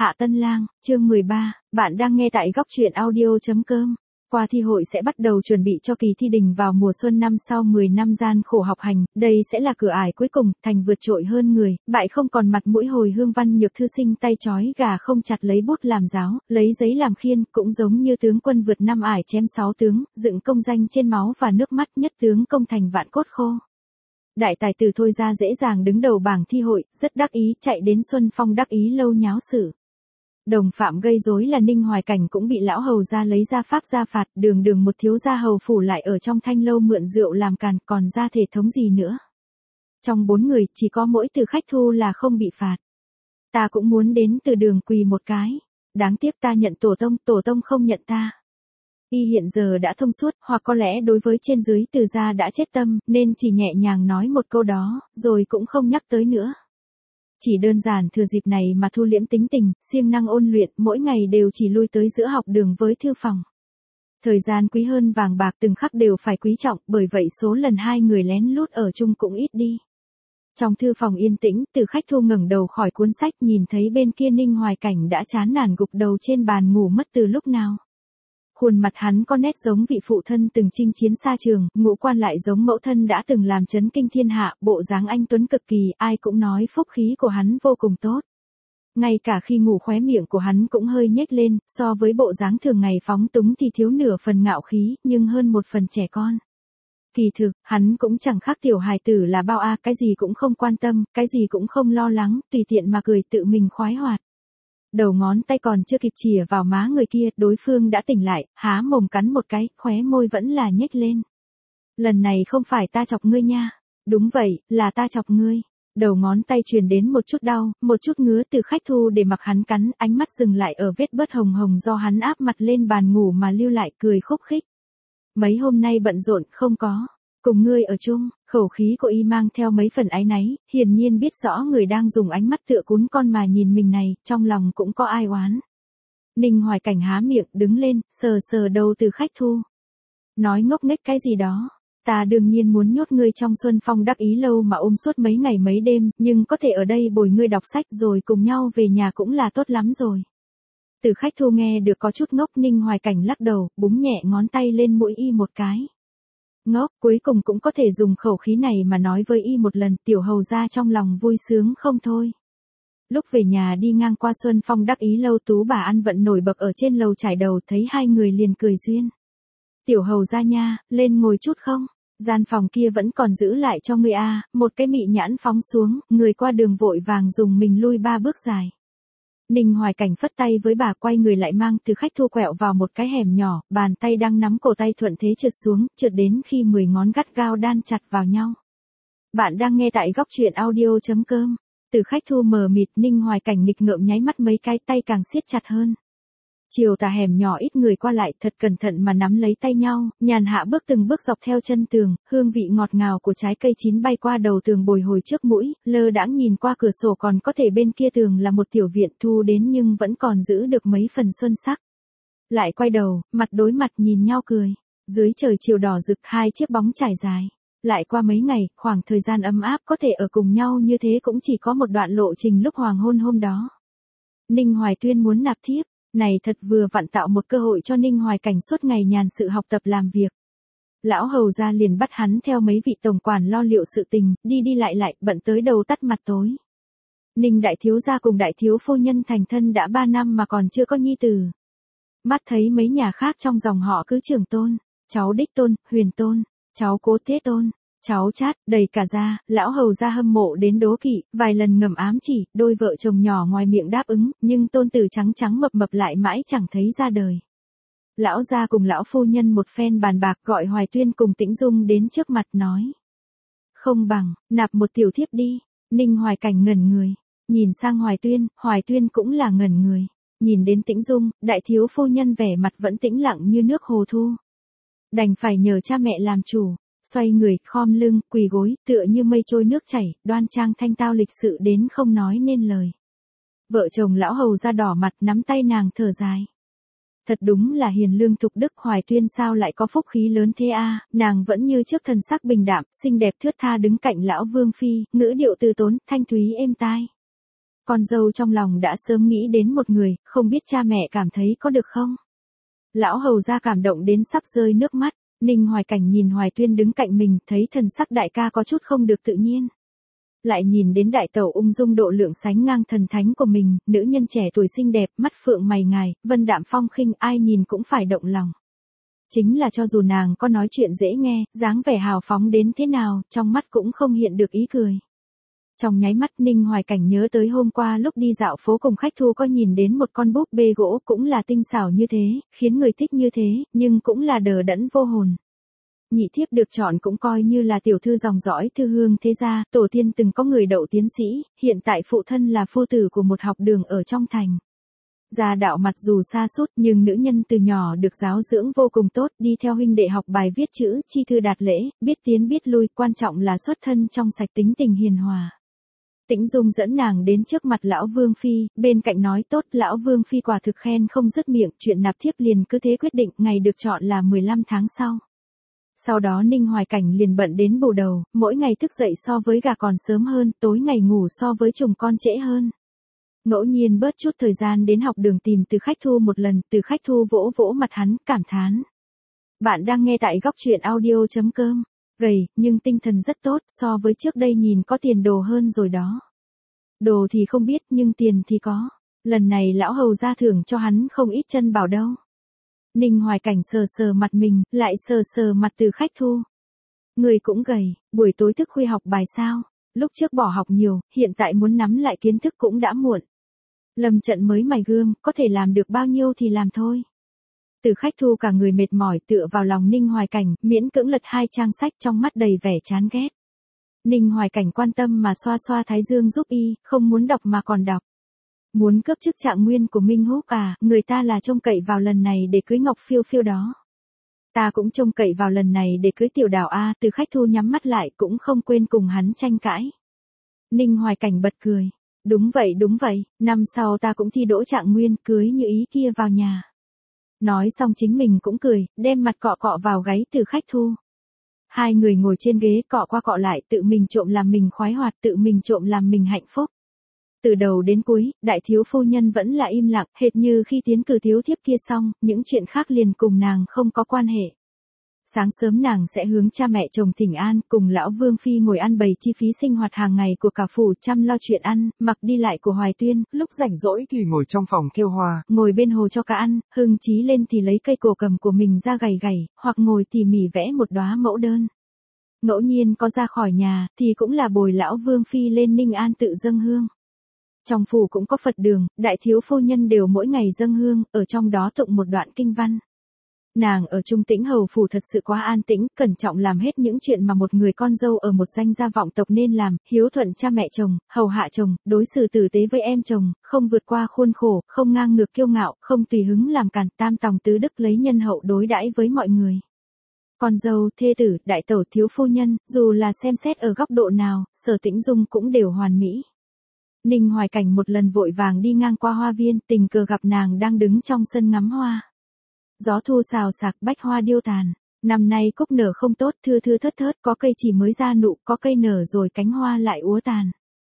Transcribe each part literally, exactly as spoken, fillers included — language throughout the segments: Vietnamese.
Hạ Tân Lang, chương mười ba, bạn đang nghe tại góc truyện audio.com. Qua thi hội sẽ bắt đầu chuẩn bị cho kỳ thi đình vào mùa xuân năm sau mười năm gian khổ học hành, đây sẽ là cửa ải cuối cùng, thành vượt trội hơn người, bại không còn mặt mũi hồi hương văn nhược thư sinh tay trói gà không chặt lấy bút làm giáo, lấy giấy làm khiên, cũng giống như tướng quân vượt năm ải chém sáu tướng, dựng công danh trên máu và nước mắt, nhất tướng công thành vạn cốt khô. Đại tài tử Thôi Gia dễ dàng đứng đầu bảng thi hội, rất đắc ý, chạy đến Xuân Phong đắc ý lâu nháo sự. Đồng phạm gây rối là Ninh Hoài Cảnh cũng bị lão hầu gia lấy ra pháp gia phạt, đường đường một thiếu gia hầu phủ lại ở trong thanh lâu mượn rượu làm càn, còn ra thể thống gì nữa. Trong bốn người, chỉ có mỗi Từ Khách Thu là không bị phạt. Ta cũng muốn đến Từ Đường quỳ một cái. Đáng tiếc ta nhận tổ tông, tổ tông không nhận ta. Y hiện giờ đã thông suốt, hoặc có lẽ đối với trên dưới Từ gia đã chết tâm, nên chỉ nhẹ nhàng nói một câu đó, rồi cũng không nhắc tới nữa. Chỉ đơn giản thừa dịp này mà thu liễm tính tình, siêng năng ôn luyện, mỗi ngày đều chỉ lui tới giữa học đường với thư phòng. Thời gian quý hơn vàng bạc, từng khắc đều phải quý trọng, bởi vậy số lần hai người lén lút ở chung cũng ít đi. Trong thư phòng yên tĩnh, Từ Khách Thu ngẩng đầu khỏi cuốn sách, nhìn thấy bên kia Ninh Hoài Cảnh đã chán nản gục đầu trên bàn ngủ mất từ lúc nào. Khuôn mặt hắn có nét giống vị phụ thân từng chinh chiến xa trường, ngũ quan lại giống mẫu thân đã từng làm chấn kinh thiên hạ, bộ dáng anh tuấn cực kỳ, ai cũng nói phúc khí của hắn vô cùng tốt. Ngay cả khi ngủ khóe miệng của hắn cũng hơi nhếch lên, so với bộ dáng thường ngày phóng túng thì thiếu nửa phần ngạo khí, nhưng hơn một phần trẻ con. Kỳ thực, hắn cũng chẳng khác tiểu hài tử là bao a, cái gì cũng không quan tâm, cái gì cũng không lo lắng, tùy tiện mà cười tự mình khoái hoạt. Đầu ngón tay còn chưa kịp chìa vào má người kia, đối phương đã tỉnh lại, há mồm cắn một cái, khóe môi vẫn là nhếch lên. Lần này không phải ta chọc ngươi nha. Đúng vậy, là ta chọc ngươi. Đầu ngón tay truyền đến một chút đau, một chút ngứa. Từ Khách Thu để mặc hắn cắn, ánh mắt dừng lại ở vết bớt hồng hồng do hắn áp mặt lên bàn ngủ mà lưu lại, cười khúc khích. Mấy hôm nay bận rộn, không có cùng ngươi ở chung. Khẩu khí của y mang theo mấy phần áy náy, hiển nhiên biết rõ người đang dùng ánh mắt tựa cún con mà nhìn mình này, trong lòng cũng có ai oán. Ninh Hoài Cảnh há miệng, đứng lên, sờ sờ đầu Từ Khách Thu. Nói ngốc nghếch cái gì đó, ta đương nhiên muốn nhốt ngươi trong Xuân Phong đắc ý lâu mà ôm suốt mấy ngày mấy đêm, nhưng có thể ở đây bồi ngươi đọc sách rồi cùng nhau về nhà cũng là tốt lắm rồi. Từ Khách Thu nghe được có chút ngốc, Ninh Hoài Cảnh lắc đầu, búng nhẹ ngón tay lên mũi y một cái. Ngốc, cuối cùng cũng có thể dùng khẩu khí này mà nói với y một lần, tiểu hầu ra trong lòng vui sướng không thôi. Lúc về nhà đi ngang qua Xuân Phong đắc ý lâu, Tú bà ăn vận nổi bậc ở trên lầu trải đầu, thấy hai người liền cười duyên. Tiểu hầu ra nha, lên ngồi chút không? Gian phòng kia vẫn còn giữ lại cho người a. Một cái mị nhãn phóng xuống, người qua đường vội vàng dùng mình lui ba bước dài. Ninh Hoài Cảnh phất tay với bà, quay người lại mang Từ Khách Thu quẹo vào một cái hẻm nhỏ, bàn tay đang nắm cổ tay thuận thế trượt xuống, trượt đến khi mười ngón gắt gao đan chặt vào nhau. Bạn đang nghe tại góc truyện audio.com. Từ Khách Thu mờ mịt, Ninh Hoài Cảnh nghịch ngợm nháy mắt mấy cái, tay càng siết chặt hơn. Chiều tà hẻm nhỏ ít người qua lại, thật cẩn thận mà nắm lấy tay nhau, nhàn hạ bước từng bước dọc theo chân tường, hương vị ngọt ngào của trái cây chín bay qua đầu tường bồi hồi trước mũi, lơ đãng nhìn qua cửa sổ, còn có thể bên kia tường là một tiểu viện thu đến nhưng vẫn còn giữ được mấy phần xuân sắc. Lại quay đầu, mặt đối mặt nhìn nhau cười. Dưới trời chiều đỏ rực, hai chiếc bóng trải dài. Lại qua mấy ngày, khoảng thời gian ấm áp có thể ở cùng nhau như thế cũng chỉ có một đoạn lộ trình lúc hoàng hôn hôm đó. Ninh Hoài Tuyên muốn nạp thiếp. Này thật vừa vặn tạo một cơ hội cho Ninh Hoài Cảnh suốt ngày nhàn sự học tập làm việc. Lão hầu gia liền bắt hắn theo mấy vị tổng quản lo liệu sự tình, đi đi lại lại, bận tới đầu tắt mặt tối. Ninh đại thiếu gia cùng đại thiếu phu nhân thành thân đã ba năm mà còn chưa có nhi tử. Mắt thấy mấy nhà khác trong dòng họ cứ Trường Tôn, cháu Đích Tôn, Huyền Tôn, cháu Cố Thế Tôn, cháu Chát, đầy cả ra, lão hầu gia hâm mộ đến đố kỵ, vài lần ngầm ám chỉ, đôi vợ chồng nhỏ ngoài miệng đáp ứng, nhưng tôn tử trắng trắng mập mập lại mãi chẳng thấy ra đời. Lão gia cùng lão phu nhân một phen bàn bạc, gọi Hoài Tuyên cùng Tĩnh Dung đến trước mặt nói. Không bằng, nạp một tiểu thiếp đi. Ninh Hoài Cảnh ngẩn người, nhìn sang Hoài Tuyên, Hoài Tuyên cũng là ngẩn người, nhìn đến Tĩnh Dung, đại thiếu phu nhân vẻ mặt vẫn tĩnh lặng như nước hồ thu. Đành phải nhờ cha mẹ làm chủ. Xoay người, khom lưng, quỳ gối, tựa như mây trôi nước chảy, đoan trang thanh tao lịch sự đến không nói nên lời. Vợ chồng lão hầu ra đỏ mặt, nắm tay nàng thở dài. Thật đúng là hiền lương thục đức. Hoài Tuyên sao lại có phúc khí lớn thế a? Nàng vẫn như trước thần sắc bình đạm, xinh đẹp thướt tha đứng cạnh lão vương phi, ngữ điệu từ tốn, thanh thúy êm tai. Con dâu trong lòng đã sớm nghĩ đến một người, không biết cha mẹ cảm thấy có được không? Lão hầu gia cảm động đến sắp rơi nước mắt, Ninh Hoài Cảnh nhìn Hoài Tuyên đứng cạnh mình, thấy thần sắc đại ca có chút không được tự nhiên. Lại nhìn đến đại tẩu ung dung độ lượng sánh ngang thần thánh của mình, nữ nhân trẻ tuổi xinh đẹp, mắt phượng mày ngài, vân đạm phong khinh, ai nhìn cũng phải động lòng. Chính là cho dù nàng có nói chuyện dễ nghe, dáng vẻ hào phóng đến thế nào, trong mắt cũng không hiện được ý cười. Trong nháy mắt Ninh Hoài Cảnh nhớ tới hôm qua lúc đi dạo phố cùng khách thu có nhìn đến một con búp bê gỗ cũng là tinh xảo như thế, khiến người thích như thế, nhưng cũng là đờ đẫn vô hồn. Nhị thiếp được chọn cũng coi như là tiểu thư dòng dõi thư hương thế gia, tổ tiên từng có người đậu tiến sĩ, hiện tại phụ thân là phu tử của một học đường ở trong thành. Gia đạo mặc dù xa sút nhưng nữ nhân từ nhỏ được giáo dưỡng vô cùng tốt, đi theo huynh đệ học bài viết chữ, chi thư đạt lễ, biết tiến biết lui, quan trọng là xuất thân trong sạch tính tình hiền hòa. Tĩnh Dung dẫn nàng đến trước mặt lão Vương Phi, bên cạnh nói tốt, lão Vương Phi quả thực khen không dứt miệng, chuyện nạp thiếp liền cứ thế quyết định, ngày được chọn là mười lăm tháng sau. Sau đó Ninh Hoài Cảnh liền bận đến bù đầu, mỗi ngày thức dậy so với gà còn sớm hơn, tối ngày ngủ so với trùng con trễ hơn. Ngẫu nhiên bớt chút thời gian đến học đường tìm Từ Khách Thu một lần, Từ Khách Thu vỗ vỗ mặt hắn, cảm thán. Bạn đang nghe tại góc truyện audio chấm com. Gầy, nhưng tinh thần rất tốt, so với trước đây nhìn có tiền đồ hơn rồi đó. Đồ thì không biết, nhưng tiền thì có. Lần này lão hầu ra thưởng cho hắn không ít chân bảo đâu. Ninh Hoài Cảnh sờ sờ mặt mình, lại sờ sờ mặt Từ Khách Thu. Người cũng gầy, buổi tối thức khuya học bài sao? Lúc trước bỏ học nhiều, hiện tại muốn nắm lại kiến thức cũng đã muộn. Lâm trận mới mài gươm, có thể làm được bao nhiêu thì làm thôi. Từ Khách Thu cả người mệt mỏi tựa vào lòng Ninh Hoài Cảnh, miễn cưỡng lật hai trang sách trong mắt đầy vẻ chán ghét. Ninh Hoài Cảnh quan tâm mà xoa xoa thái dương giúp y, không muốn đọc mà còn đọc. Muốn cướp chức trạng nguyên của Minh Húc à, người ta là trông cậy vào lần này để cưới Ngọc Phiêu Phiêu đó. Ta cũng trông cậy vào lần này để cưới Tiểu Đào a. Từ Khách Thu nhắm mắt lại cũng không quên cùng hắn tranh cãi. Ninh Hoài Cảnh bật cười. Đúng vậy đúng vậy, năm sau ta cũng thi đỗ trạng nguyên, cưới như ý kia vào nhà. Nói xong chính mình cũng cười, đem mặt cọ cọ vào gáy Từ Khách Thu. Hai người ngồi trên ghế cọ qua cọ lại, tự mình trộm làm mình khoái hoạt, tự mình trộm làm mình hạnh phúc. Từ đầu đến cuối, đại thiếu phu nhân vẫn là im lặng, hệt như khi tiến cử thiếu thiếp kia xong, những chuyện khác liền cùng nàng không có quan hệ. Sáng sớm nàng sẽ hướng cha mẹ chồng thỉnh an, cùng lão Vương Phi ngồi ăn bày chi phí sinh hoạt hàng ngày của cả phủ, chăm lo chuyện ăn, mặc đi lại của Hoài Tuyên, lúc rảnh rỗi thì ngồi trong phòng thêu hoa, ngồi bên hồ cho cá ăn, hưng trí lên thì lấy cây cổ cầm của mình ra gảy gảy, hoặc ngồi tỉ mỉ vẽ một đóa mẫu đơn. Ngẫu nhiên có ra khỏi nhà, thì cũng là bồi lão Vương Phi lên Ninh An tự dâng hương. Trong phủ cũng có Phật đường, đại thiếu phu nhân đều mỗi ngày dâng hương, ở trong đó tụng một đoạn kinh văn. Nàng ở Trung Tĩnh hầu phủ thật sự quá an tĩnh, cẩn trọng làm hết những chuyện mà một người con dâu ở một danh gia vọng tộc nên làm, hiếu thuận cha mẹ chồng, hầu hạ chồng, đối xử tử tế với em chồng, không vượt qua khuôn khổ, không ngang ngược kiêu ngạo, không tùy hứng làm càn, tam tòng tứ đức lấy nhân hậu đối đãi với mọi người. Con dâu, thê tử, đại tẩu, thiếu phu nhân, dù là xem xét ở góc độ nào, Sở Tĩnh Dung cũng đều hoàn mỹ. Ninh Hoài Cảnh một lần vội vàng đi ngang qua hoa viên, tình cờ gặp nàng đang đứng trong sân ngắm hoa. Gió thu xào xạc, bách hoa điêu tàn. Năm nay cúc nở không tốt, thưa thưa thớt thớt, có cây chỉ mới ra nụ, có cây nở rồi cánh hoa lại úa tàn.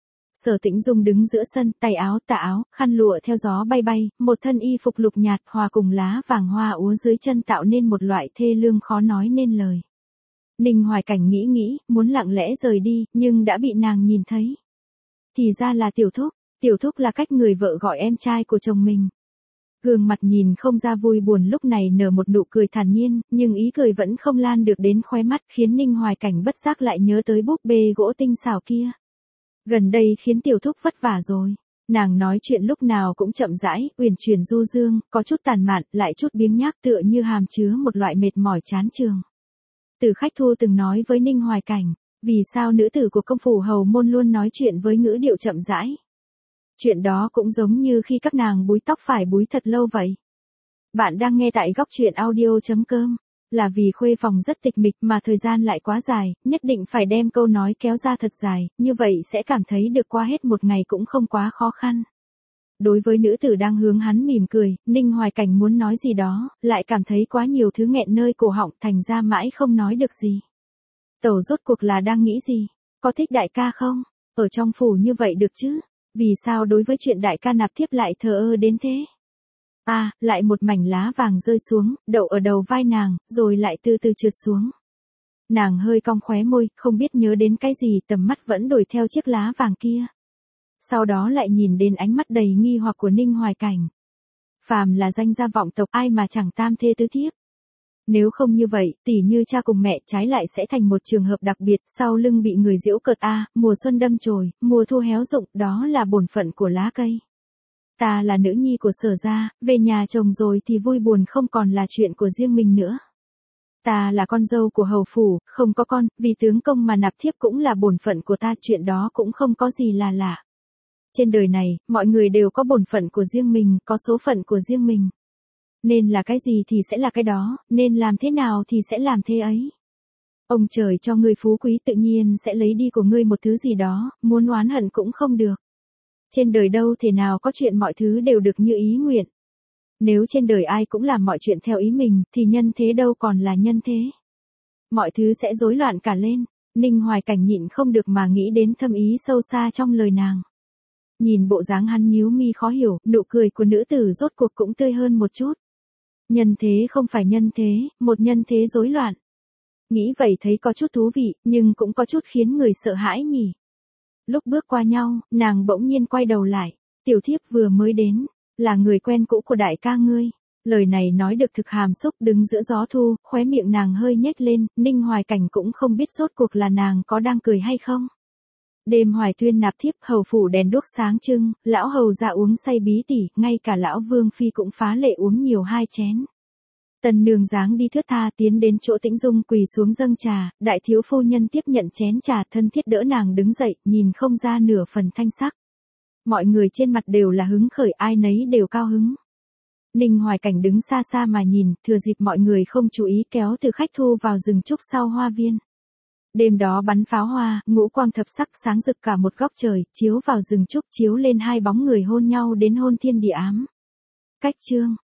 Sở Tĩnh Dung đứng giữa sân, tay áo tà áo, khăn lụa theo gió bay bay, một thân y phục lục nhạt hòa cùng lá vàng hoa úa dưới chân tạo nên một loại thê lương khó nói nên lời. Ninh Hoài Cảnh nghĩ nghĩ, muốn lặng lẽ rời đi, nhưng đã bị nàng nhìn thấy. Thì ra là Tiểu Thúc, Tiểu Thúc là cách người vợ gọi em trai của chồng mình. Gương mặt nhìn không ra vui buồn lúc này nở một nụ cười thản nhiên, nhưng ý cười vẫn không lan được đến khóe mắt, khiến Ninh Hoài Cảnh bất giác lại nhớ tới búp bê gỗ tinh xảo kia. Gần đây khiến Tiểu Thúc vất vả rồi. Nàng nói chuyện lúc nào cũng chậm rãi, uyển chuyển du dương, có chút tàn mạn, lại chút biếng nhác tựa như hàm chứa một loại mệt mỏi chán chường. Từ Khách Thu từng nói với Ninh Hoài Cảnh, vì sao nữ tử của công phủ hầu môn luôn nói chuyện với ngữ điệu chậm rãi. Chuyện đó cũng giống như khi các nàng búi tóc phải búi thật lâu vậy. Bạn đang nghe tại góc truyện audio chấm com. Là vì khuê phòng rất tịch mịch mà thời gian lại quá dài, nhất định phải đem câu nói kéo ra thật dài, như vậy sẽ cảm thấy được qua hết một ngày cũng không quá khó khăn. Đối với nữ tử đang hướng hắn mỉm cười, Ninh Hoài Cảnh muốn nói gì đó, lại cảm thấy quá nhiều thứ nghẹn nơi cổ họng, thành ra mãi không nói được gì. Tẩu rốt cuộc là đang nghĩ gì? Có thích đại ca không? Ở trong phủ như vậy được chứ? Vì sao đối với chuyện đại ca nạp thiếp lại thờ ơ đến thế? À, lại một mảnh lá vàng rơi xuống, đậu ở đầu vai nàng, rồi lại từ từ trượt xuống. Nàng hơi cong khóe môi, không biết nhớ đến cái gì, tầm mắt vẫn đuổi theo chiếc lá vàng kia. Sau đó lại nhìn đến ánh mắt đầy nghi hoặc của Ninh Hoài Cảnh. Phàm là danh gia vọng tộc, ai mà chẳng tam thê tứ thiếp. Nếu không như vậy, tỉ như cha cùng mẹ trái lại sẽ thành một trường hợp đặc biệt, sau lưng bị người giễu cợt. A, mùa xuân đâm chồi, mùa thu héo rụng, đó là bổn phận của lá cây. Ta là nữ nhi của Sở gia, về nhà chồng rồi thì vui buồn không còn là chuyện của riêng mình nữa. Ta là con dâu của hầu phủ, không có con, vì tướng công mà nạp thiếp cũng là bổn phận của ta, chuyện đó cũng không có gì là lạ. Trên đời này, mọi người đều có bổn phận của riêng mình, có số phận của riêng mình. Nên là cái gì thì sẽ là cái đó, nên làm thế nào thì sẽ làm thế ấy. Ông trời cho ngươi phú quý tự nhiên sẽ lấy đi của ngươi một thứ gì đó, muốn oán hận cũng không được. Trên đời đâu thể nào có chuyện mọi thứ đều được như ý nguyện. Nếu trên đời ai cũng làm mọi chuyện theo ý mình, thì nhân thế đâu còn là nhân thế. Mọi thứ sẽ rối loạn cả lên. Ninh Hoài Cảnh nhịn không được mà nghĩ đến thâm ý sâu xa trong lời nàng. Nhìn bộ dáng hắn nhíu mi khó hiểu, nụ cười của nữ tử rốt cuộc cũng tươi hơn một chút. Nhân thế không phải nhân thế, một nhân thế rối loạn. Nghĩ vậy thấy có chút thú vị, nhưng cũng có chút khiến người sợ hãi nhỉ. Lúc bước qua nhau, nàng bỗng nhiên quay đầu lại. Tiểu thiếp vừa mới đến, là người quen cũ của đại ca ngươi. Lời này nói được thực hàm xúc, đứng giữa gió thu, khóe miệng nàng hơi nhếch lên, Ninh Hoài Cảnh cũng không biết rốt cuộc là nàng có đang cười hay không. Đêm Hoài Tuyên nạp thiếp, hầu phủ đèn đuốc sáng trưng, lão hầu ra uống say bí tỉ, ngay cả lão vương phi cũng phá lệ uống nhiều hai chén. Tần nương dáng đi thướt tha tiến đến chỗ Tĩnh Dung quỳ xuống dâng trà, đại thiếu phu nhân tiếp nhận chén trà thân thiết đỡ nàng đứng dậy, nhìn không ra nửa phần thanh sắc. Mọi người trên mặt đều là hứng khởi, ai nấy đều cao hứng. Ninh Hoài Cảnh đứng xa xa mà nhìn, thừa dịp mọi người không chú ý kéo từ khách thu vào rừng trúc sau hoa viên. Đêm đó bắn pháo hoa, ngũ quang thập sắc sáng rực cả một góc trời, chiếu vào rừng trúc, chiếu lên hai bóng người hôn nhau đến hôn thiên địa ám. Cách chương